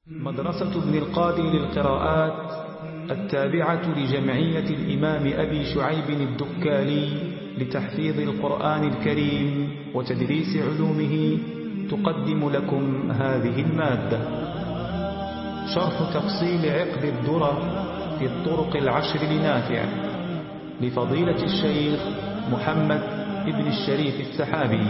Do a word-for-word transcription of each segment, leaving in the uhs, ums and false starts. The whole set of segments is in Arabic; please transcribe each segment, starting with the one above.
مدرسة ابن القادر للقراءات التابعة لجمعية الإمام أبي شعيب الدكالي لتحفيظ القرآن الكريم وتدريس علومه تقدم لكم هذه المادة. شرح تفصيل عقد الدرر في الطرق العشر لنافع لفضيلة الشيخ محمد ابن الشريف السحابي.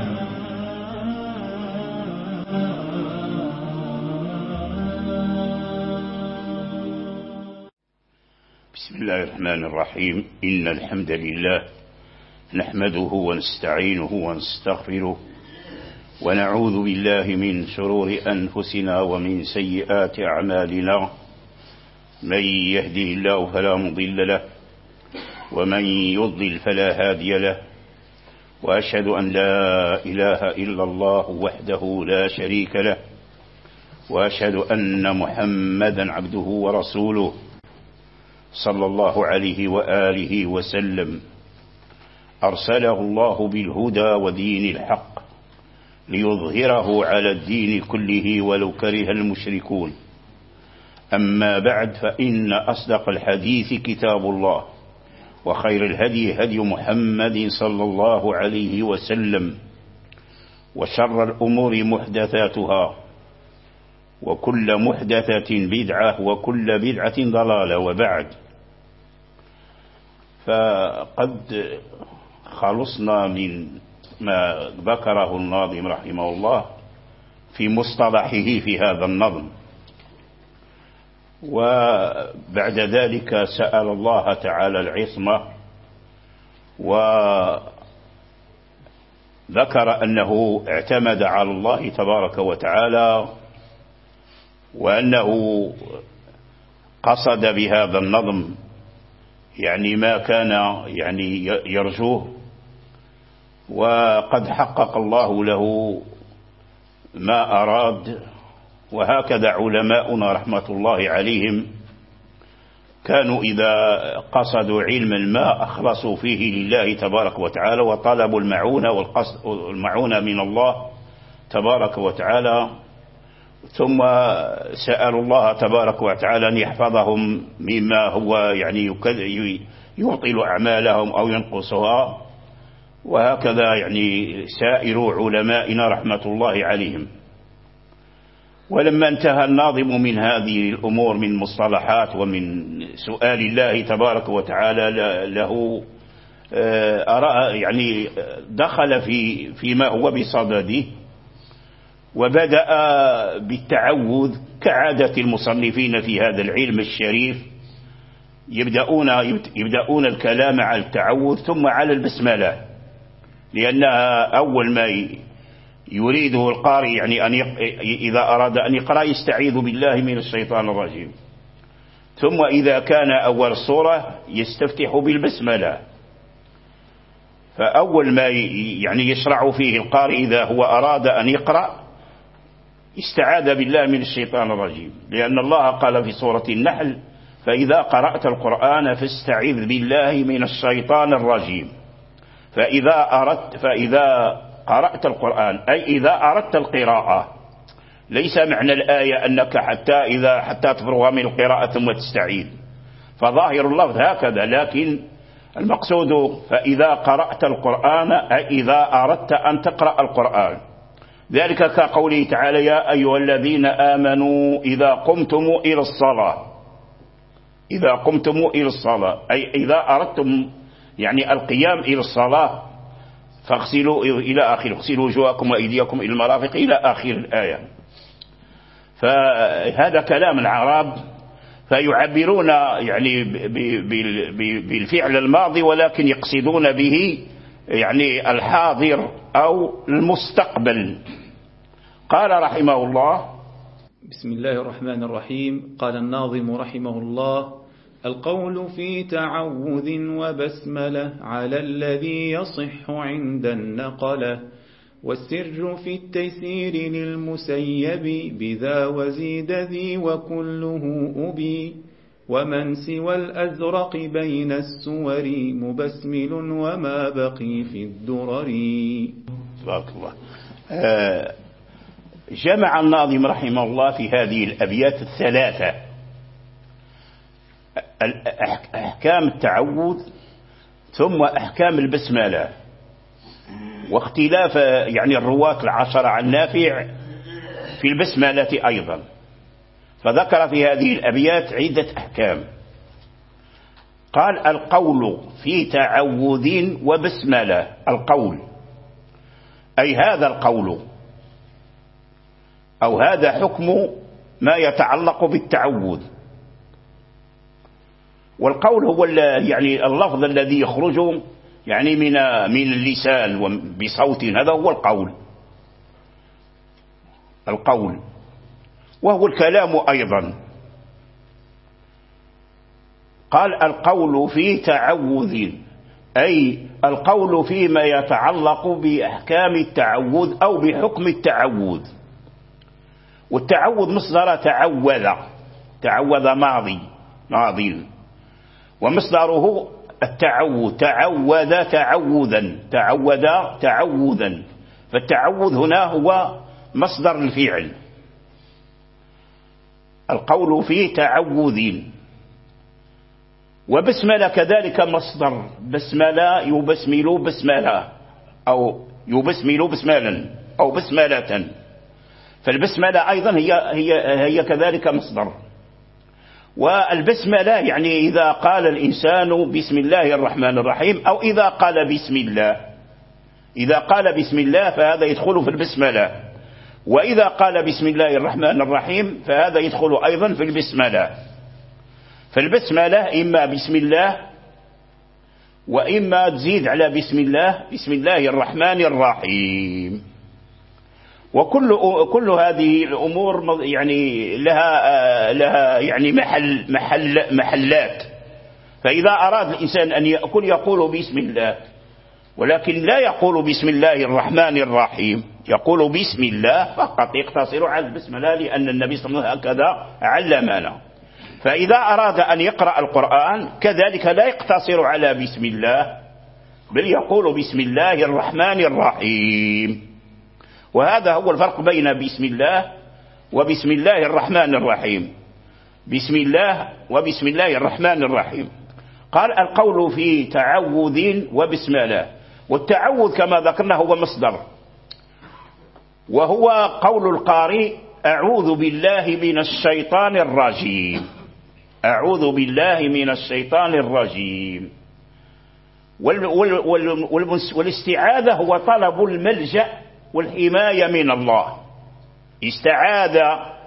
بسم الله الرحمن الرحيم. إن الحمد لله نحمده ونستعينه ونستغفره ونعوذ بالله من شرور أنفسنا ومن سيئات أعمالنا. من يهده الله فلا مضل له ومن يضلل فلا هادي له، وأشهد أن لا إله إلا الله وحده لا شريك له، وأشهد أن محمدا عبده ورسوله صلى الله عليه وآله وسلم. أرسله الله بالهدى ودين الحق ليظهره على الدين كله ولو كره المشركون. أما بعد، فإن أصدق الحديث كتاب الله، وخير الهدي هدي محمد صلى الله عليه وسلم، وشر الأمور محدثاتها، وكل محدثة بدعة، وكل بدعة ضلالة. وبعد، فقد خلصنا من ما ذكره الناظم رحمه الله في مصطلحه في هذا النظم، وبعد ذلك سأل الله تعالى العصمة، وذكر أنه اعتمد على الله تبارك وتعالى، وأنه قصد بهذا النظم يعني ما كان يعني يرجوه، وقد حقق الله له ما أراد. وهكذا علماؤنا رحمة الله عليهم كانوا إذا قصدوا علما ما أخلصوا فيه لله تبارك وتعالى، وطلبوا المعونة والمعونة من الله تبارك وتعالى، ثم سألوا الله تبارك وتعالى أن يحفظهم مما هو يعني يبطل أعمالهم أو ينقصها. وهكذا يعني سائر علمائنا رحمة الله عليهم. ولما انتهى الناظم من هذه الأمور من مصطلحات ومن سؤال الله تبارك وتعالى له، يعني دخل في فيما هو بصدده، وبدأ بالتعوذ كعادة المصنفين في هذا العلم الشريف. يبدأون يبدأون الكلام على التعوذ ثم على البسملة، لأنها أول ما يريده القارئ يعني أن يق... إذا أراد أن يقرأ يستعيذ بالله من الشيطان الرجيم، ثم إذا كان أول السورة يستفتح بالبسملة. فأول ما يعني يشرع فيه القارئ إذا هو أراد أن يقرأ استعاذ بالله من الشيطان الرجيم، لأن الله قال في سورة النحل: فإذا قرأت القرآن فاستعذ بالله من الشيطان الرجيم. فإذا أردت فإذا قرأت القرآن أي إذا أردت القراءة، ليس معنى الآية أنك حتى إذا حتى تفرغ من القراءة ثم تستعيذ، فظاهر اللفظ هكذا، لكن المقصود فإذا قرأت القرآن أي إذا أردت أن تقرأ القرآن. ذلك كقوله تعالى: يا أيها الذين آمنوا إذا قمتم إلى الصلاة. إذا قمتم إلى الصلاة أي إذا أردتم يعني القيام إلى الصلاة فاغسلوا إلى آخر اغسلوا وجوهكم وأيديكم إلى المرافق إلى آخر الآية. فهذا كلام العرب، فيعبرون يعني بالفعل الماضي، ولكن يقصدون به يعني الحاضر أو المستقبل. قال رحمه الله: بسم الله الرحمن الرحيم. قال الناظم رحمه الله: القول في تعوذ وبسملة على الذي يصح عند النقلة، والسر في التيسير للمسيب بذا وزيد ذي وكله أبي، ومن سوى الأزرق بين السور مبسمل وما بقي في الدرر. تبارك الله. آه جمع الناظم رحمه الله في هذه الأبيات الثلاثة أحكام التعوذ ثم أحكام البسملة، واختلاف يعني الرواة العشرة عن نافع في البسملة أيضا، فذكر في هذه الأبيات عدة أحكام. قال: القول في تعوذ وبسملة. القول أي هذا القول أو هذا حكم ما يتعلق بالتعوذ. والقول هو يعني اللفظ الذي يخرج يعني من من اللسان بصوت، هذا هو القول. القول وهو الكلام أيضا. قال: القول في تعوذ أي القول فيما يتعلق بأحكام التعوذ أو بحكم التعوذ. والتعوذ مصدر تعوذ، تعوذ ماضي ماضي، ومصدره التعوذ، تعوذ تعوذا، تعوذ تعوذا، فالتعوذ هنا هو مصدر الفعل. القول في تعوذ. وبسملة كذلك مصدر، بسملة يبسمل بسملة أو يبسمل بسملا أو بسملة، فالبسملة أيضا هي هي هي كذلك مصدر. والبسملة يعني إذا قال الإنسان بسم الله الرحمن الرحيم أو إذا قال بسم الله، إذا قال بسم الله فهذا يدخل في البسملة، وإذا قال بسم الله الرحمن الرحيم فهذا يدخل أيضا في البسملة. فالبسملة إما بسم الله وإما تزيد على بسم الله بسم الله الرحمن الرحيم. وكل كل هذه الأمور يعني لها لها يعني محل محل محلات. فإذا أراد الإنسان أن يأكل يقول بسم الله، ولكن لا يقول بسم الله الرحمن الرحيم، يقول بسم الله فقط، يقتصر على بسم الله، لأن النبي صلى الله عليه وسلم هكذا علمنا. فإذا أراد أن يقرأ القرآن كذلك لا يقتصر على بسم الله، بل يقول بسم الله الرحمن الرحيم. وهذا هو الفرق بين بسم الله وبسم الله الرحمن الرحيم. بسم الله وبسم الله الرحمن الرحيم. قال: القول في تعوذ وبسملة. والتعوذ كما ذكرنا هو مصدر، وهو قول القارئ: أعوذ بالله من الشيطان الرجيم، أعوذ بالله من الشيطان الرجيم. والاستعاذة هو طلب الملجأ والحماية من الله. استعاذ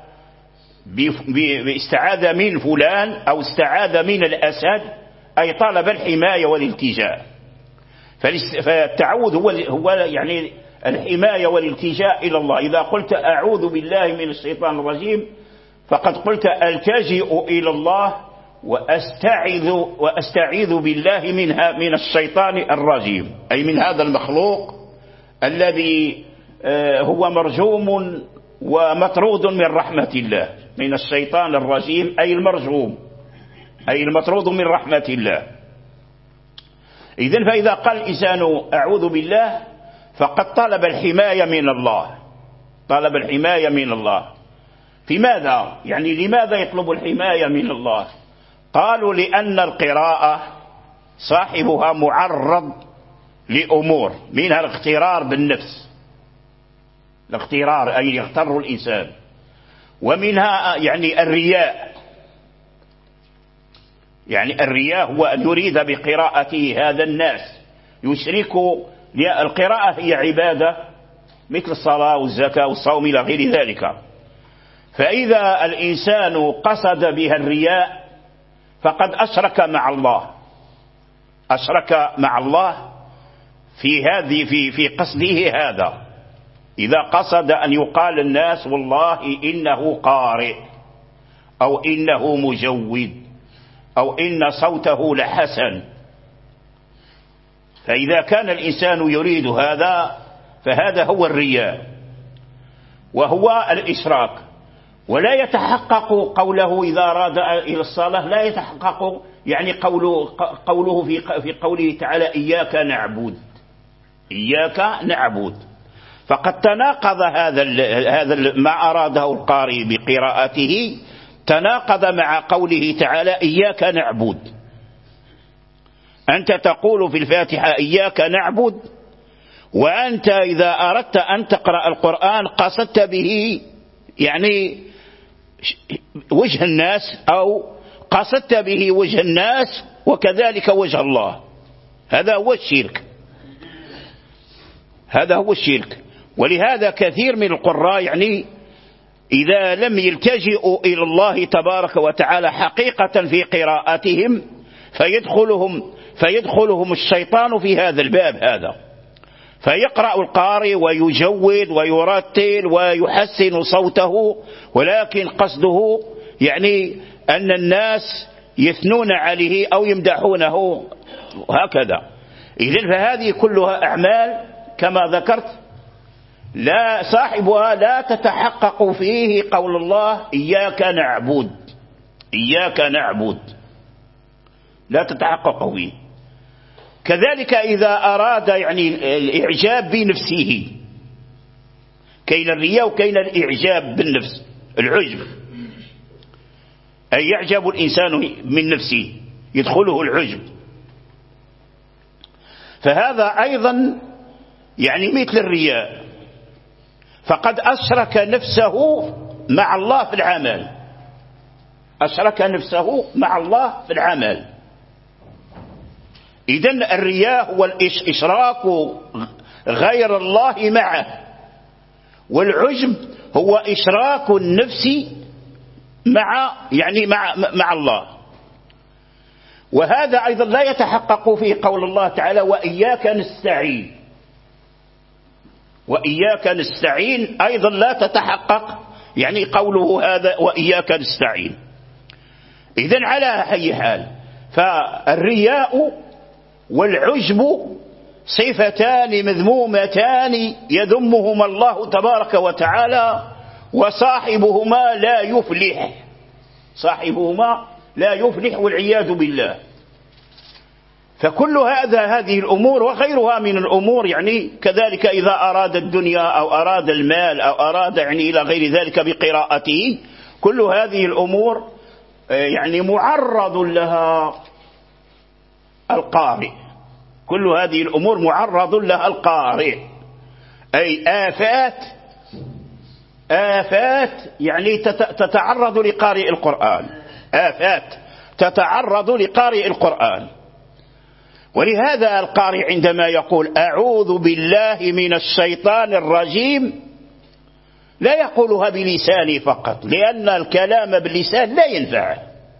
استعاذ من فلان أو استعاذ من الأسد، أي طلب الحماية والالتجاء. فالتعوذ هو هو يعني الحماية والالتجاء إلى الله. إذا قلت أعوذ بالله من الشيطان الرجيم فقد قلت ألتجئ إلى الله وأستعذ وأستعيذ بالله منها من الشيطان الرجيم، أي من هذا المخلوق الذي هو مرجوم ومطرود من رحمة الله، من الشيطان الرجيم أي المرجوم أي المطرود من رحمة الله. إذن فإذا قال الإنسان أعوذ بالله فقد طلب الحماية من الله، طلب الحماية من الله. في ماذا؟ يعني لماذا يطلب الحماية من الله؟ قالوا: لأن القراءة صاحبها معرض لأمور، منها الاغترار بالنفس، الاغترار أي يغتر الإنسان، ومنها يعني الرياء، يعني الرياء هو أن يريد بقراءته هذا الناس يشرك. القراءة هي عبادة مثل الصلاة والزكاة والصوم إلى غير ذلك، فإذا الإنسان قصد بها الرياء فقد أشرك مع الله، أشرك مع الله في هذه في في قصده هذا. إذا قصد أن يقال الناس والله إنه قارئ أو إنه مجود أو إن صوته لحسن، فإذا كان الإنسان يريد هذا فهذا هو الرياء وهو الإشراك. ولا يتحقق قوله إذا أراد إلى الصلاة، لا يتحقق يعني قوله, قوله في في قوله تعالى: إياك نعبد، إياك نعبد. فقد تناقض هذا هذا ما أراده القارئ بقراءته، تناقض مع قوله تعالى إياك نعبد. أنت تقول في الفاتحة إياك نعبد، وأنت إذا أردت أن تقرأ القرآن قصدت به يعني وجه الناس، أو قصدت به وجه الناس وكذلك وجه الله. هذا هو الشرك، هذا هو الشرك. ولهذا كثير من القراء يعني إذا لم يلتجئوا إلى الله تبارك وتعالى حقيقة في قراءتهم فيدخلهم فيدخلهم الشيطان في هذا الباب هذا، فيقرأ القارئ ويجود ويرتل ويحسن صوته، ولكن قصده يعني أن الناس يثنون عليه أو يمدحونه هكذا. إذن فهذه كلها أعمال كما ذكرت لا صاحبها لا تتحقق فيه قول الله إياك نعبد، إياك نعبد لا تتحقق فيه. كذلك إذا أراد يعني الإعجاب بنفسه، كين الرياء وكين الإعجاب بالنفس، العجب، أي يعجب الإنسان من نفسه يدخله العجب، فهذا أيضا يعني مثل الرياء، فقد أشرك نفسه مع الله في العمل، أشرك نفسه مع الله في العمل. إذن الرياء هو الإشراك غير الله معه، والعجب هو إشراك النفس مع يعني مع مع الله. وهذا أيضا لا يتحقق فيه قول الله تعالى وإياك نستعين، وإياك نستعين أيضا لا تتحقق يعني قوله هذا وإياك نستعين. إذن على أي حال فالرياء والعجب صفتان مذمومتان يذمهما الله تبارك وتعالى، وصاحبهما لا يفلح، صاحبهما لا يفلح والعياذ بالله. فكل هذا هذه الأمور وغيرها من الأمور يعني كذلك إذا أراد الدنيا أو أراد المال أو أراد يعني إلى غير ذلك بقراءته، كل هذه الأمور يعني معرض لها القارئ، كل هذه الأمور معرض لها القارئ، أي آفات آفات يعني تتعرض لقارئ القرآن، آفات تتعرض لقارئ القرآن. ولهذا القارئ عندما يقول أعوذ بالله من الشيطان الرجيم لا يقولها بلسانه فقط، لأن الكلام باللسان لا ينفع.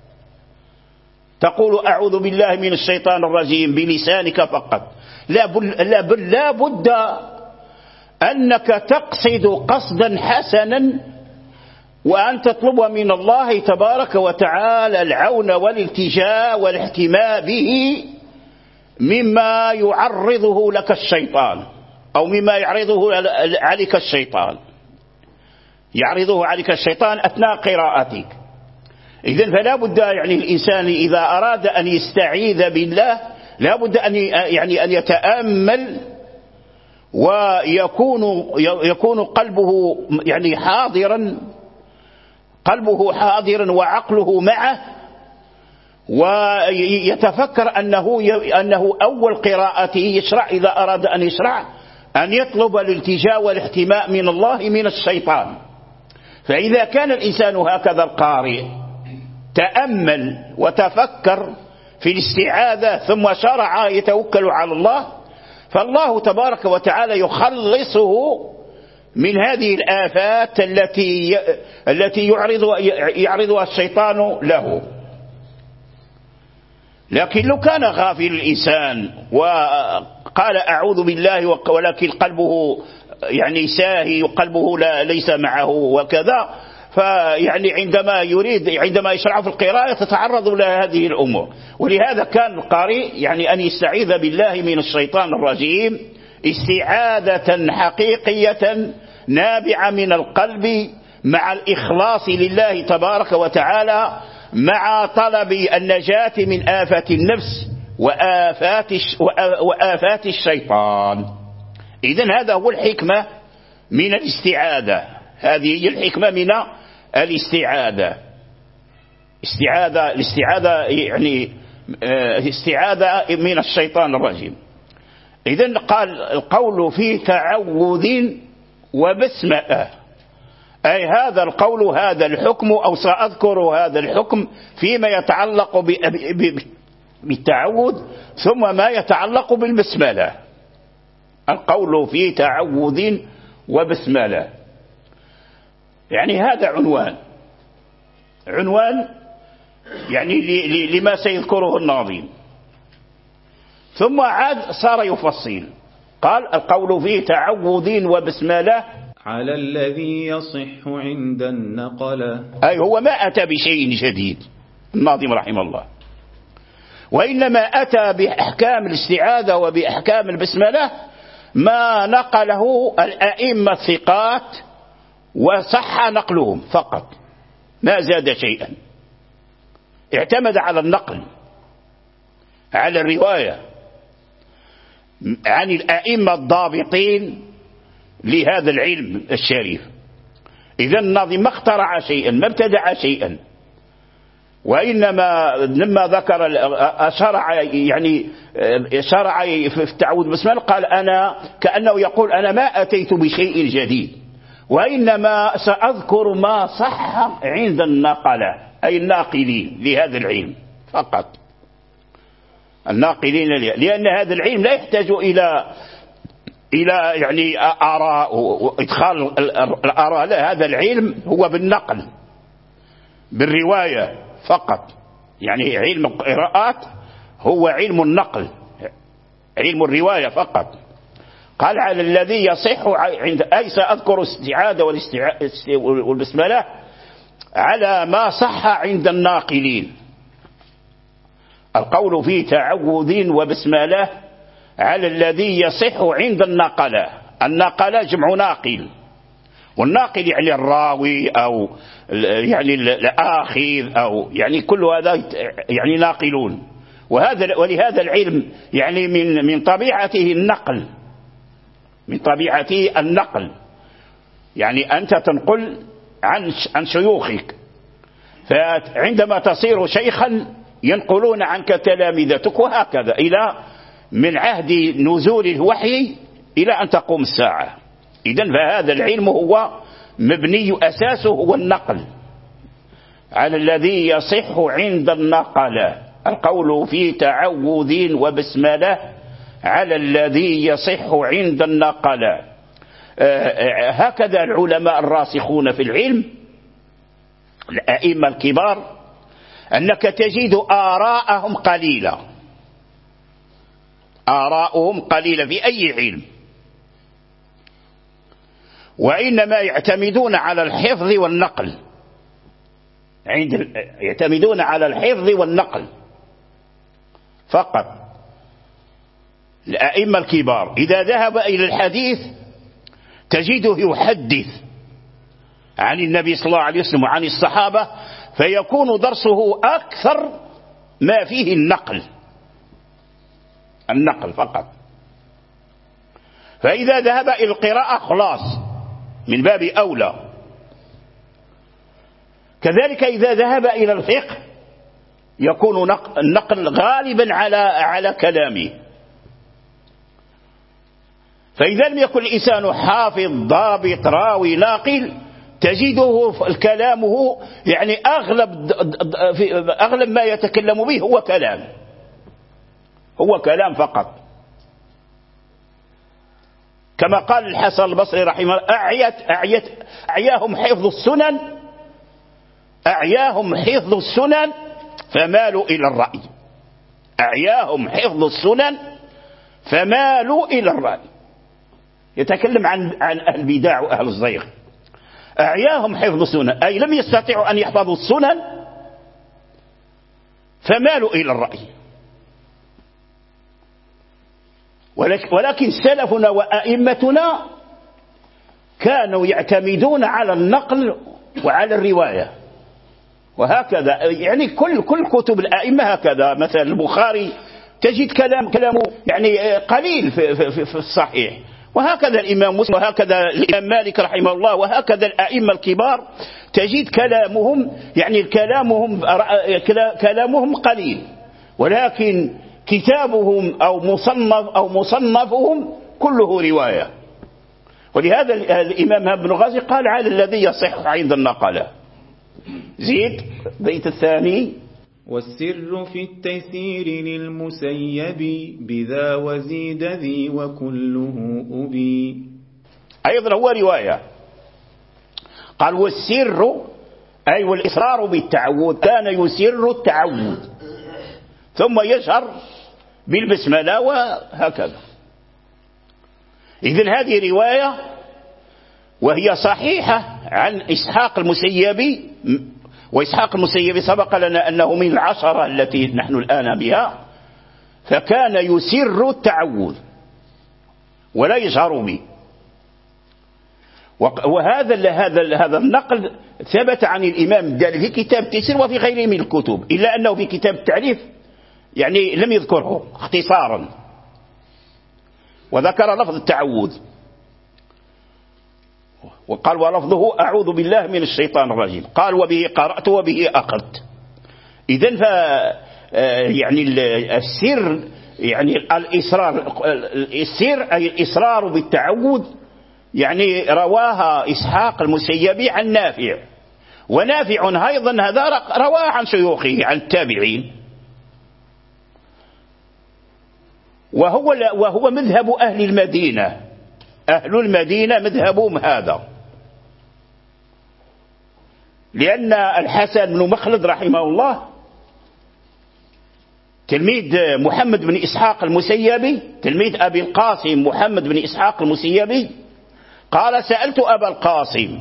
تقول أعوذ بالله من الشيطان الرجيم بلسانك فقط، لا بل لا بد أنك تقصد قصدا حسنا، وأن تطلب من الله تبارك وتعالى العون والالتجاء والاحتماء به مما يعرضه لك الشيطان، أو مما يعرضه عليك الشيطان، يعرضه عليك الشيطان أثناء قراءتك. إذن فلا بد يعني الإنسان إذا أراد أن يستعيذ بالله لا بد أن يعني أن يتأمل، ويكون يكون قلبه يعني حاضرا، قلبه حاضرا وعقله معه، ويتفكر أنه أنه أول قراءته يشرع إذا أراد أن يشرع أن يطلب الالتجاء والاحتماء من الله من الشيطان. فإذا كان الإنسان هكذا القارئ تأمل وتفكر في الاستعاذة ثم شرع يتوكل على الله، فالله تبارك وتعالى يخلصه من هذه الآفات التي التي يعرض يعرضها الشيطان له. لكن لو كان غافل الإنسان وقال أعوذ بالله ولكن قلبه يعني ساهي وقلبه لا ليس معه وكذا، فيعني عندما يريد عندما يشرع في القراءة تتعرض لهذه الأمور. ولهذا كان القارئ يعني أن يستعيذ بالله من الشيطان الرجيم استعاذة حقيقية نابعة من القلب مع الإخلاص لله تبارك وتعالى، مع طلب النجاة من آفات النفس وآفات وآفات الشيطان. إذن هذا هو الحكمة من الاستعاذة. هذه هي الحكمة من الاستعاذة. استعاذة الاستعاذة يعني استعاذة من الشيطان الرجيم. إذن قال القول في تعوذ وبسملة، أي هذا القول هذا الحكم، أو سأذكر هذا الحكم فيما يتعلق بالتعوذ ثم ما يتعلق بالبسملة. القول في تعوذ وبسملة يعني هذا عنوان عنوان يعني لما سيذكره الناظم، ثم عاد صار يفصل. قال القول في تعوذ وبسملة على الذي يصح عند النقلة، أي هو ما أتى بشيء جديد الناظم رحمه الله، وإنما أتى بأحكام الاستعاذة وبأحكام البسملة ما نقله الأئمة الثقات وصح نقلهم فقط، ما زاد شيئا. اعتمد على النقل، على الرواية عن الأئمة الضابطين لهذا العلم الشريف. إذن الناظم ما اخترع شيئا، ما ابتدع شيئا، وإنما لما ذكر شرع يعني شرع في التعوذ بسملة قال أنا كأنه يقول أنا ما أتيت بشيء جديد، وإنما سأذكر ما صح عند النقلة، أي الناقلين لهذا العلم فقط، الناقلين له، لأن هذا العلم لا يحتاج إلى إلى يعني آراء وإدخال الآراء، لا، هذا العلم هو بالنقل بالرواية فقط. يعني علم القراءات هو علم النقل، علم الرواية فقط. قال على الذي يصح عند، أي سأذكر الاستعاذة والبسملة على ما صح عند الناقلين. القول في تعوذ وبسملة على الذي يصح عند النقلة. النقلة جمع ناقل، والناقل يعني الراوي أو يعني الآخذ أو يعني كل هذا يعني ناقلون. وهذا ولهذا العلم يعني من من طبيعته النقل، من طبيعته النقل، يعني أنت تنقل عن عن شيوخك، فعندما تصير شيخا ينقلون عنك تلامذتك، وهكذا إلى من عهد نزول الوحي إلى أن تقوم الساعة. إذن فهذا العلم هو مبني أساسه هو النقل، على الذي يصح عند النقلة. القول في تعوذ وبسملة على الذي يصح عند النقلة. هكذا العلماء الراسخون في العلم الأئمة الكبار أنك تجد آراءهم قليلة، آراءهم قليلة في أي علم، وإنما يعتمدون على الحفظ والنقل، عند يعتمدون على الحفظ والنقل فقط. الأئمة الكبار إذا ذهب إلى الحديث تجده يحدث عن النبي صلى الله عليه وسلم وعن الصحابة، فيكون درسه أكثر ما فيه النقل، النقل فقط. فإذا ذهب إلى القراءة خلاص من باب أولى. كذلك إذا ذهب إلى الفقه يكون النقل غالبا على على كلامه. فإذا لم يكن الإنسان حافظ ضابط راوي ناقل تجده كلامه يعني أغلب أغلب ما يتكلم به هو كلام، هو كلام فقط. كما قال الحسن البصري رحمه الله أعيت أعيت أعياهم حفظ السنن أعياهم حفظ السنن فمالوا إلى الرأي. أعياهم حفظ السنن فمالوا إلى الرأي. يتكلم عن عن أهل البدع وأهل الزيغ. أعياهم حفظ السنن أي لم يستطيعوا أن يحفظوا السنن فمالوا إلى الرأي. ولكن سلفنا وأئمتنا كانوا يعتمدون على النقل وعلى الرواية، وهكذا يعني كل كل كتب الأئمة هكذا. مثلا البخاري تجد كلام كلامه يعني قليل في, في, في الصحيح، وهكذا الإمام مسلم، وهكذا الإمام مالك رحمه الله، وهكذا الأئمة الكبار تجد كلامهم يعني كلامهم كلامهم قليل، ولكن كتابهم أو مصنف أو مصنفهم كله رواية. ولهذا الإمام ابن غازي قال على الذي يصح عند النقلة. زيد بيت الثاني: والسر في التيسير للمسيب بذا وزيد ذي وكله أبي. أيضا هو رواية. قال والسر أي والإصرار بالتعوذ، كان يسر التعوذ ثم يجهر بالبسملة وهكذا. إذن هذه رواية وهي صحيحة عن إسحاق المسيبي، وإسحاق المسيبي سبق لنا أنه من العشرة التي نحن الآن بها، فكان يسر التعوذ ولا يجهر به. وهذا هذا هذا النقل ثبت عن الإمام الداني في كتاب التيسير وفي غيره من الكتب، إلا أنه في كتاب التعريف يعني لم يذكره اختصارا، وذكر لفظ التعوذ وقال ولفظه أعوذ بالله من الشيطان الرجيم. قال وبه قرأت وبه أخذت. إذن ف يعني السر يعني الإصرار، السر أي الإصرار بالتعوذ يعني رواها إسحاق المسيبي عن نافع، ونافع أيضا هذا رواه عن شيوخه عن التابعين، وهو وهو مذهب أهل المدينة. أهل المدينة مذهبهم هذا، لأن الحسن بن مخلد رحمه الله تلميذ محمد بن إسحاق المسيبي، تلميذ أبي القاسم محمد بن إسحاق المسيبي، قال سألت أبا القاسم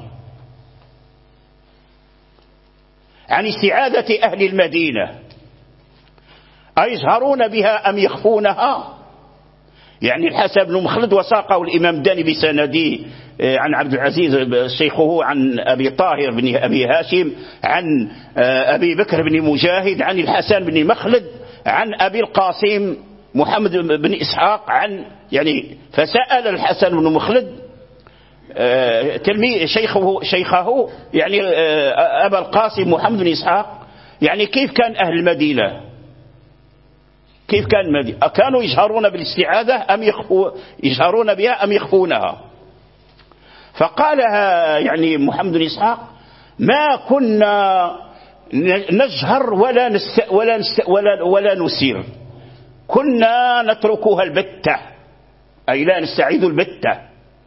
عن استعاذة أهل المدينة أيجهرون بها أم يخفونها؟ يعني الحسن بن مخلد وساقه الإمام الداني بسنده عن عبد العزيز شيخه عن أبي طاهر بن أبي هاشم عن أبي بكر بن مجاهد عن الحسن بن مخلد عن أبي القاسم محمد بن إسحاق عن يعني فسأل الحسن بن مخلد تلميذ شيخه شيخه يعني أبا القاسم محمد بن إسحاق يعني كيف كان أهل المدينة، كيف كان المدينة، كانوا يجهرون بالاستعاذة أم يخفوا يجهرون بها أم يخفونها؟ فقالها يعني محمد بن إسحاق ما كنا نجهر ولا نست ولا نست ولا ولا نسير، كنا نتركها البتة، أي لا نستعيذ البتة،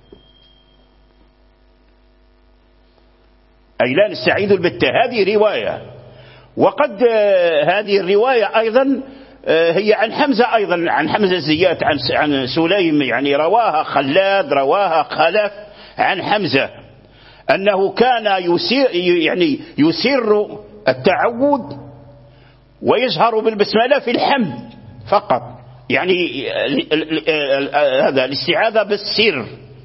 أي لا نستعيذ البتة. هذه رواية. وقد هذه الرواية أيضا هي عن حمزة، أيضا عن حمزة الزيات عن عن سليم، يعني رواها خلاد رواها خلف عن حمزة أنه كان يسير يعني يسر التعوذ ويجهر بالبسملة في الحمد فقط، يعني هذا الاستعاذة بالسر،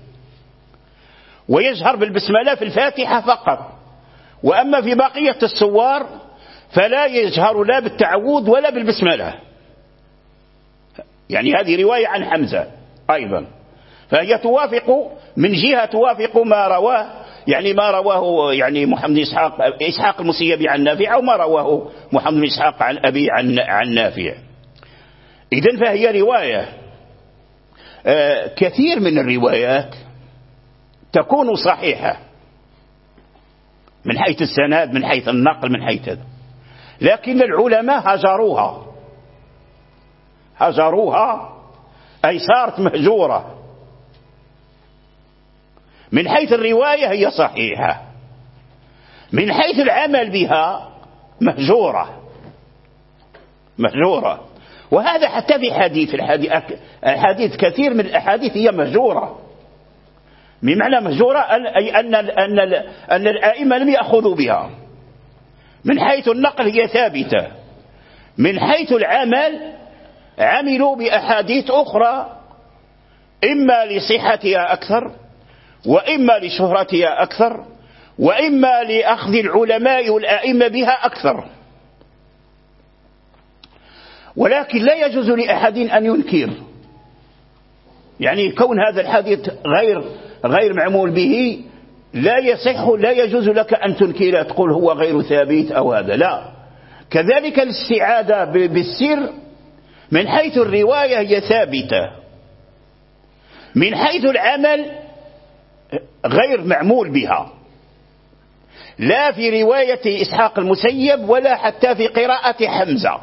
ويجهر بالبسملة في الفاتحة فقط، وأما في بقية السور فلا يجهر لا بالتعوذ ولا بالبسملة. يعني هذه رواية عن حمزة أيضا، فهي توافق من جهة توافق ما رواه يعني ما رواه يعني محمد إسحاق إسحاق المسيبي عن نافع، وما رواه محمد إسحاق عن أبي عن عن نافع. إذن فهي رواية. آه كثير من الروايات تكون صحيحة من حيث السند، من حيث النقل، من حيث هذا، لكن العلماء هجروها هجروها أي صارت مهجورة. من حيث الرواية هي صحيحة، من حيث العمل بها مهجورة مهجورة. وهذا حتى في حديث الحديث كثير من الأحاديث هي مهجورة، بمعنى مهجورة أي أن أن أن الآئمة لم يأخذوا بها. من حيث النقل هي ثابتة، من حيث العمل عملوا بأحاديث أخرى إما لصحتها أكثر، وإما لشهرتها أكثر، وإما لأخذ العلماء والآئمة بها أكثر. ولكن لا يجوز لأحد أن ينكر يعني كون هذا الحديث غير غير معمول به لا يصح، لا يجوز لك أن تنكر تقول هو غير ثابت أو هذا، لا. كذلك الاستعاذة بالسر من حيث الرواية هي ثابتة، من حيث العمل غير معمول بها، لا في رواية إسحاق المسيب ولا حتى في قراءة حمزة.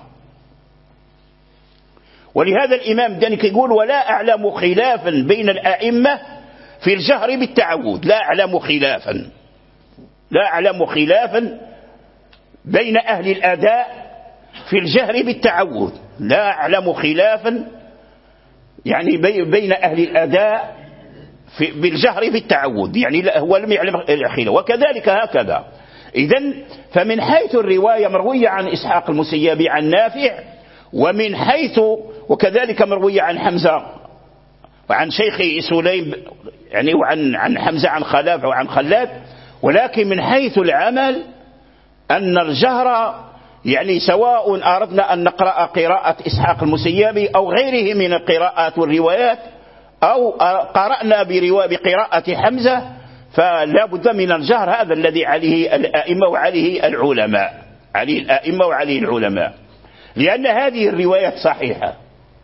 ولهذا الإمام دانك يقول ولا أعلم خلافا بين الأئمة في الجهر بالتعوذ، لا أعلم خلافا، لا أعلم خلافا بين أهل الأداء في الجهر بالتعوذ، لا أعلم خلافا يعني بين أهل الأداء في بالجهر بالتعوذ، يعني هو لم يعلم خلاف. وكذلك هكذا. إذن فمن حيث الرواية مروية عن إسحاق المسيب عن نافع، ومن حيث وكذلك مروية عن حمزة وعن شيخ سليم يعني وعن عن حمزة عن خلاف وعن خلاد، ولكن من حيث العمل أن الجهر يعني سواء أردنا أن نقرأ قراءة إسحاق المسيب أو غيره من القراءات والروايات، أو قرأنا بقراءة حمزة، فلا بد من الجهر، هذا الذي عليه الأئمة وعليه العلماء، عليه الأئمة وعليه العلماء، لأن هذه الروايات صحيحة،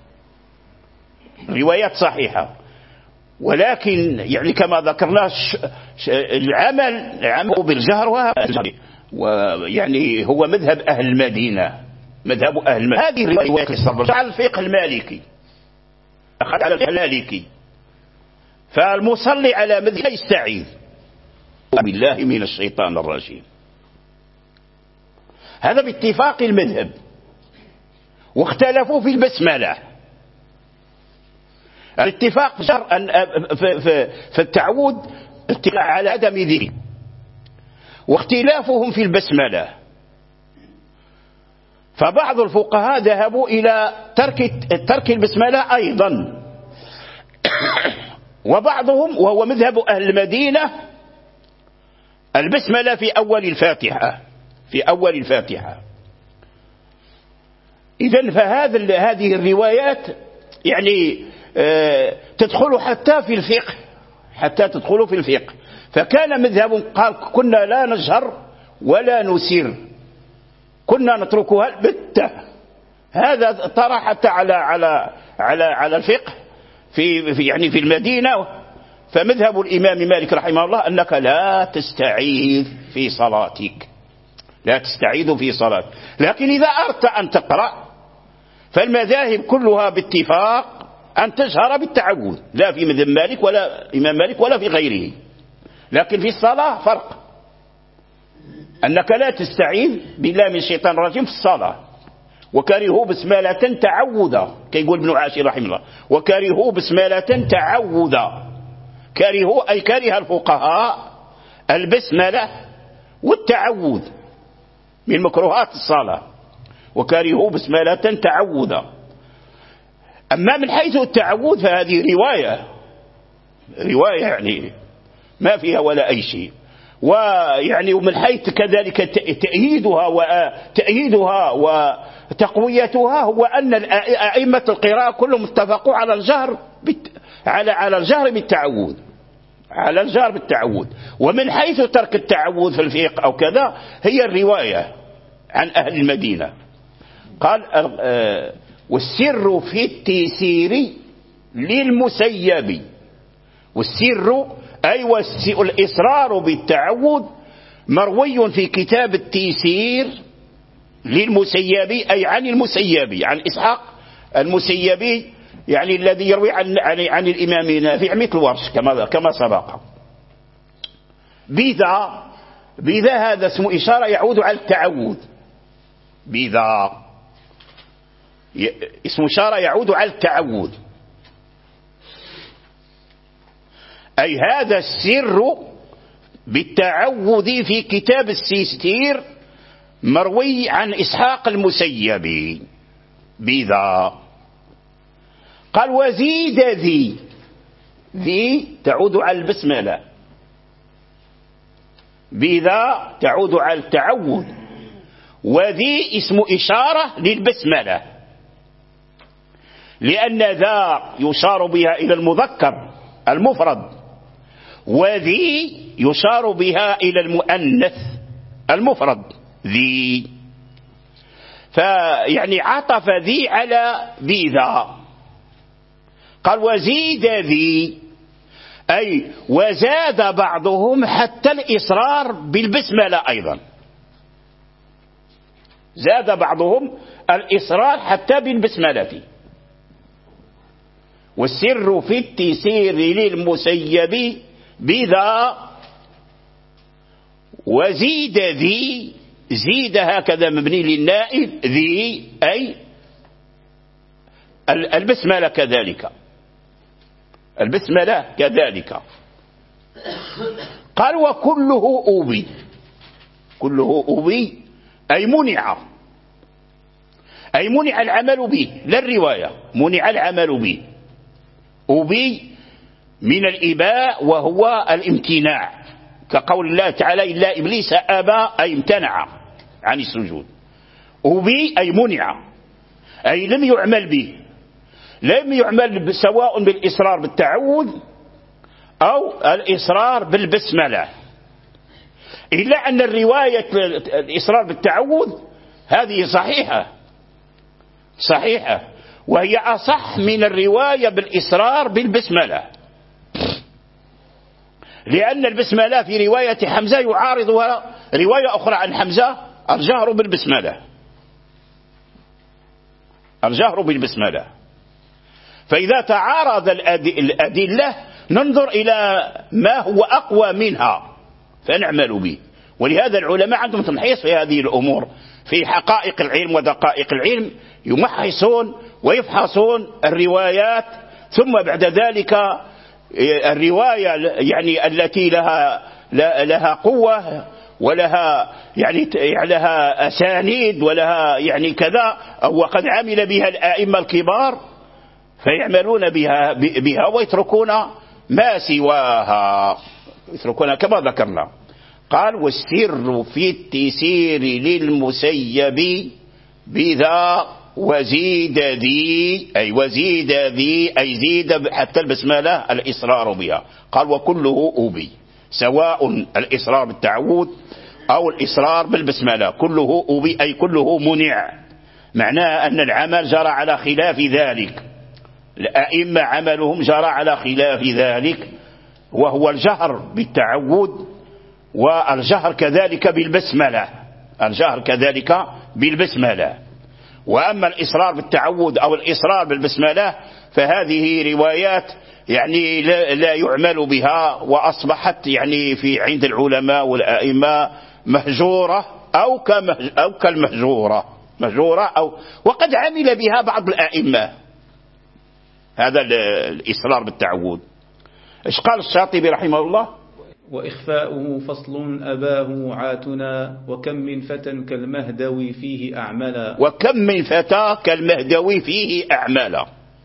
روايات صحيحة. ولكن يعني كما ذكرنا العمل العمل بالجهر ويعني هو مذهب أهل المدينة، مذهب أهل المدينة. هذه الروايات على الفقه المالكي، أخذ على الفقه المالكي، فالمصلي على مذهب يستعيذ بالله من الشيطان الرجيم، هذا باتفاق المذهب. واختلفوا في البسملة، الاتفاق في التعوذ على عدم ذكره، واختلافهم في البسملة. فبعض الفقهاء ذهبوا إلى ترك ترك البسملة أيضا، وبعضهم وهو مذهب أهل المدينة البسملة في أول الفاتحة، في أول الفاتحة. إذن فهذا هذه الروايات يعني آه تدخل حتى في الفقه، حتى تدخل في الفقه. فكان مذهب قال كنا لا نجهر ولا نسر، كنا نتركها البتة. هذا طرح حتى على على على على الفقه في, في يعني في المدينة. فمذهب الإمام مالك رحمه الله أنك لا تستعيذ في صلاتك، لا تستعيذ في صلاتك. لكن إذا أردت أن تقرأ فالمذاهب كلها باتفاق أن تجهر بالتعوذ، لا في مذهب مالك ولا إمام مالك ولا في غيره. لكن في الصلاة فرق، أنك لا تستعيذ بالله من الشيطان الرجيم في الصلاة. وكرهوا بسمالة تعوذا، كيقول ابن عاشر رحمه الله، وكرهوا بسمالة تعوذا، كرهوا أي كره الفقهاء البسملة والتعوذ من مكروهات الصلاة، وكرهوا بسمالة تعوذا. أما من حيث التعوذ فهذه رواية، رواية يعني ما فيها ولا أي شيء. ويعني ومن حيث كذلك تأييدها وتأييدها وتقويتها هو أن أئمة القراءة كلهم اتفقوا على الجهر على على الجهر بالتعوذ، على الجهر بالتعوذ. ومن حيث ترك التعوذ في الفقه أو كذا هي الرواية عن أهل المدينة. قال والسر في التيسير للمسيب، والسر أي الإصرار بالتعوذ مروي في كتاب التيسير للمسيبي، أي عن المسيبي، عن إسحاق المسيبي، يعني الذي يروي عن عن, عن الإمام نافع مثل ورش كما كما سبق. بذا بذا هذا اسم إشارة يعود على التعوذ، بذا اسم إشارة يعود على التعوذ، أي هذا السر بالتعوذ في كتاب التيسير مروي عن إسحاق المسيبي بذا. قال وزيد ذي، ذي تعود على البسملة، بذا تعود على التعوذ، وذي اسم إشارة للبسملة. لأن ذا يشار بها إلى المذكر المفرد، وذي يشار بها إلى المؤنث المفرد ذي، فيعني عطف ذي على ذي ذا. قال وزيد ذي أي وزاد بعضهم حتى الإصرار بالبسملة أيضا، زاد بعضهم الإصرار حتى بالبسملة. والسر في التيسير للمسيب بذا وزيد ذي، زيد هكذا مبني للنائب ذي أي البسملة كذلك، البسملة كذلك. قال وكله أوبي، كله أوبي أي منع، أي منع العمل به، لا الرواية، منع العمل به. أوبي من الإباء وهو الامتناع، كقول الله تعالى إلا إبليس أبى أي امتنع عن السجود. أوبي أي منع، أي لم يعمل به، لم يعمل سواء بالإصرار بالتعوذ أو الإصرار بالبسملة، إلا أن الرواية الإصرار بالتعوذ هذه صحيحة صحيحة، وهي أصح من الرواية بالإصرار بالبسملة، لأن البسملة في رواية حمزة يعارضها رواية أخرى عن حمزة الجهر بالبسملة، الجهر بالبسملة. فإذا تعارض الأدلة ننظر إلى ما هو أقوى منها فنعمل به. ولهذا العلماء عندهم تمحيص في هذه الأمور، في حقائق العلم ودقائق العلم يمحصون ويفحصون الروايات، ثم بعد ذلك الرواية يعني التي لها لها قوة ولها يعني لها أسانيد ولها يعني كذا، وقد عمل بها الآئمة الكبار فيعملون بها بها ويتركون ما سواها، يتركونها كما ذكرنا. قال والسر في التيسير للمسيب بذا وزيد ذي أي وزيد ذي أي زيد حتى البسملة الإصرار بها. قال وكله أوبي، سواء الإصرار بالتعوذ أو الإصرار بالبسملة، كله أوبي أي كله منع، معناه أن العمل جرى على خلاف ذلك، الأئمة عملهم جرى على خلاف ذلك، وهو الجهر بالتعوذ والجهر كذلك بالبسملة، الجهر كذلك بالبسملة. وأما الإصرار بالتعوذ أو الإصرار بالبسملة فهذه روايات يعني لا يعمل بها، وأصبحت يعني في عند العلماء والأئمة مهجورة أو أو كالمهجورة، مهجورة أو وقد عمل بها بعض الأئمة، هذا الإصرار بالتعوذ. إيش قال الشاطبي رحمه الله؟ وإخفاؤه فصل أباه عاتنا، وكم من فتى كالمهدوي فيه أعملا، وكم من فتى كالمهدوي فيه أعملا.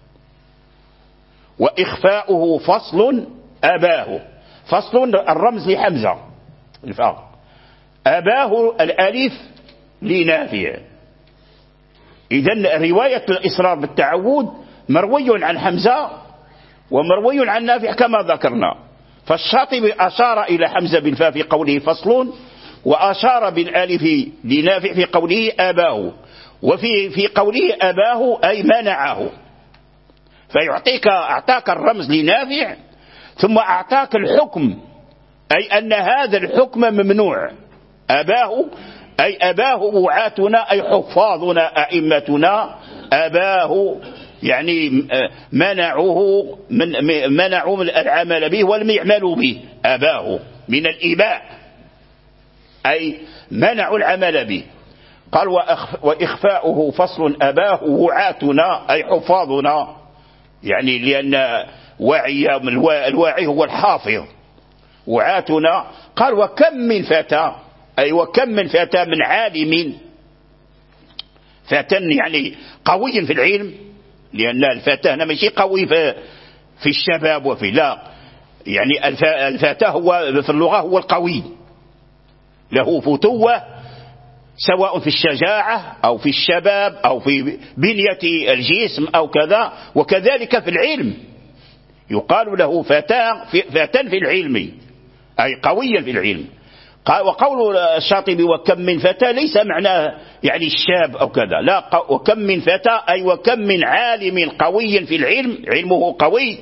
وإخفاؤه فصل أباه، فصل الرمز لحمزة الفاء، أباه الألف لنافع. إذن رواية الإصرار بالتعوذ مروي عن حمزة ومروي عن نافع كما ذكرنا. فالشاطبي أشار إلى حمزة بالفاء في قوله فصل، وأشار بالألف لنافع في قوله أباه، وفي في قوله أباه أي منعه، فيعطيك أعطاك الرمز لنافع ثم أعطاك الحكم، أي أن هذا الحكم ممنوع. أباه أي أباه وعاتنا أي حفاظنا أئمتنا، أباه يعني منعوه من منعوا العمل به ولم يعملوا به، أباه من الإباء أي منعوا العمل به. قال وإخفاؤه فصل أباه وعاتنا أي حفاظنا، يعني لأن وعي الواعي هو الحافظ، وعاتنا. قال وكم من فتى أي وكم من فتى من عالم، فتى يعني قوي في العلم، لأن الفتى هنا ماشي قوي في في الشباب وفي لا، يعني الفتى هو في اللغة هو القوي، له فتوة سواء في الشجاعة أو في الشباب أو في بنية الجسم أو كذا، وكذلك في العلم يقال له فتى في, فتى في العلم أي قويا في العلم. وقول الشاطبي وكم من فتى ليس معناه يعني الشاب أو كذا، لا، وكم من فتى أي وكم من عالم قوي في العلم، علمه قوي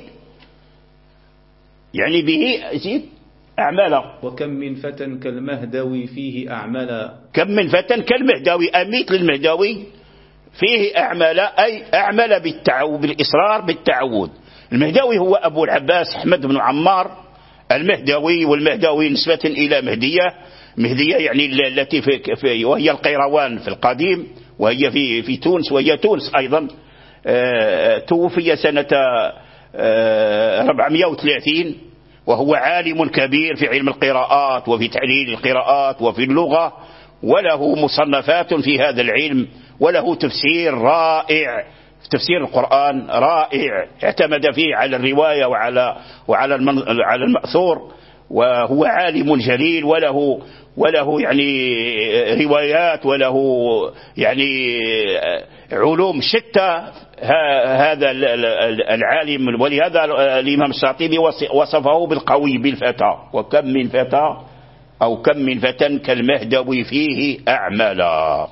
يعني به زيد أعمالا. وكم من فتى كالمهدوي فيه أعمالا. كم من فتى كالمهدوي أميت للمهدوي فيه أعمالا أي أعمل بالتعود بالإصرار بالتعود. المهدوي هو أبو العباس أحمد بن عمار المهدوي، والمهدوي نسبة إلى مهدية، مهدية يعني التي في, في وهي القيروان في القديم، وهي في في تونس، وهي تونس أيضا. توفي سنة أربعمائة وثلاثين، وهو عالم كبير في علم القراءات وفي تعليل القراءات وفي اللغة، وله مصنفات في هذا العلم، وله تفسير رائع، تفسير القرآن رائع، اعتمد فيه على الرواية وعلى وعلى على المأثور، وهو عالم جليل، وله وله يعني روايات، وله يعني علوم شتى هذا العالم. ولهذا الإمام الشاطبي وصفه بالقوي بالفتى، وكم من فتى أو كم من فتى كالمهدوي فيه أعمالا.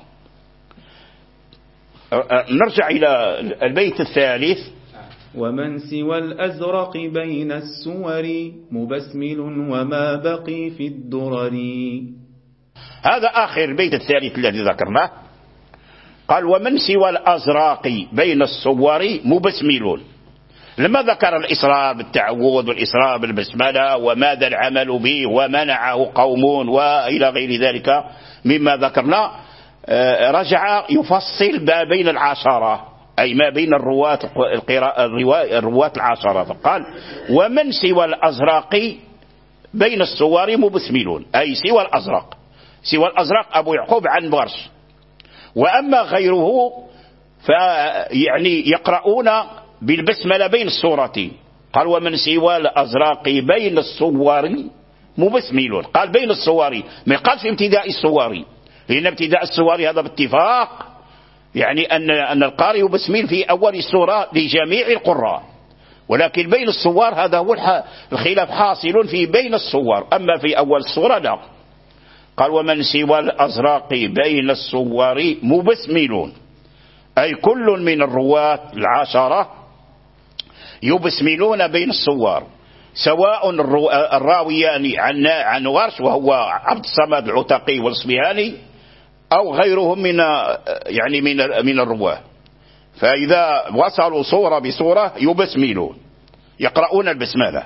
نرجع إلى البيت الثالث. ومن سوى الأزرق بين السور مبسمل وما بقي في الدرر. هذا آخر البيت الثالث الذي ذكرناه. قال ومن سوى الأزرق بين الصور مبسمل. لما ذكر الإصرار بالتعوذ والإصرار بالبسملة وماذا العمل به ومنعه قوم وإلى غير ذلك مما ذكرنا، رجع يفصل ما بين العشرة، أي ما بين الرواة القراءة الرواة العشرة، فقال ومن سوى الأزرق بين الصور مبسملون، أي سوى الأزرق. سوى الأزرق أبو يعقوب عن برش، وأما غيره فيعني يقرؤون بالبسملة بين السورتين. قال ومن سوى الأزرق بين الصور مبسملون، قال بين الصور، ما قال في ابتداء الصور، لأن ابتداء الصور هذا باتفاق يعني أن أن القارئ يبسمل في أول السورة لجميع القراء، ولكن بين الصور هذا هو الخلاف حاصل في بين الصور، أما في أول السورة لا. قال ومن سوى الأزرق بين الصور مبسملون، أي كل من الرواة العشرة يبسملون بين الصور، سواء الراويان عن عن ورش وهو عبد الصمد العتقي والصبياني، أو غيرهم من يعني من من الرواه. فإذا وصلوا صورة بصورة يبسملون، يقرؤون البسملة.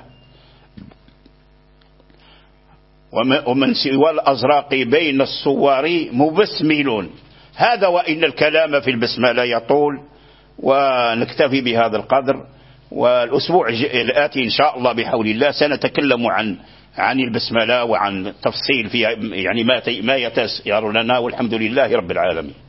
ومن سوى الأزرق بين الصور مبسملون. هذا وإن الكلام في البسملة يطول، ونكتفي بهذا القدر، والأسبوع الآتي إن شاء الله بحول الله سنتكلم عن عن البسملة وعن تفصيل فيها يعني ما ما يتيسر لنا، والحمد لله رب العالمين.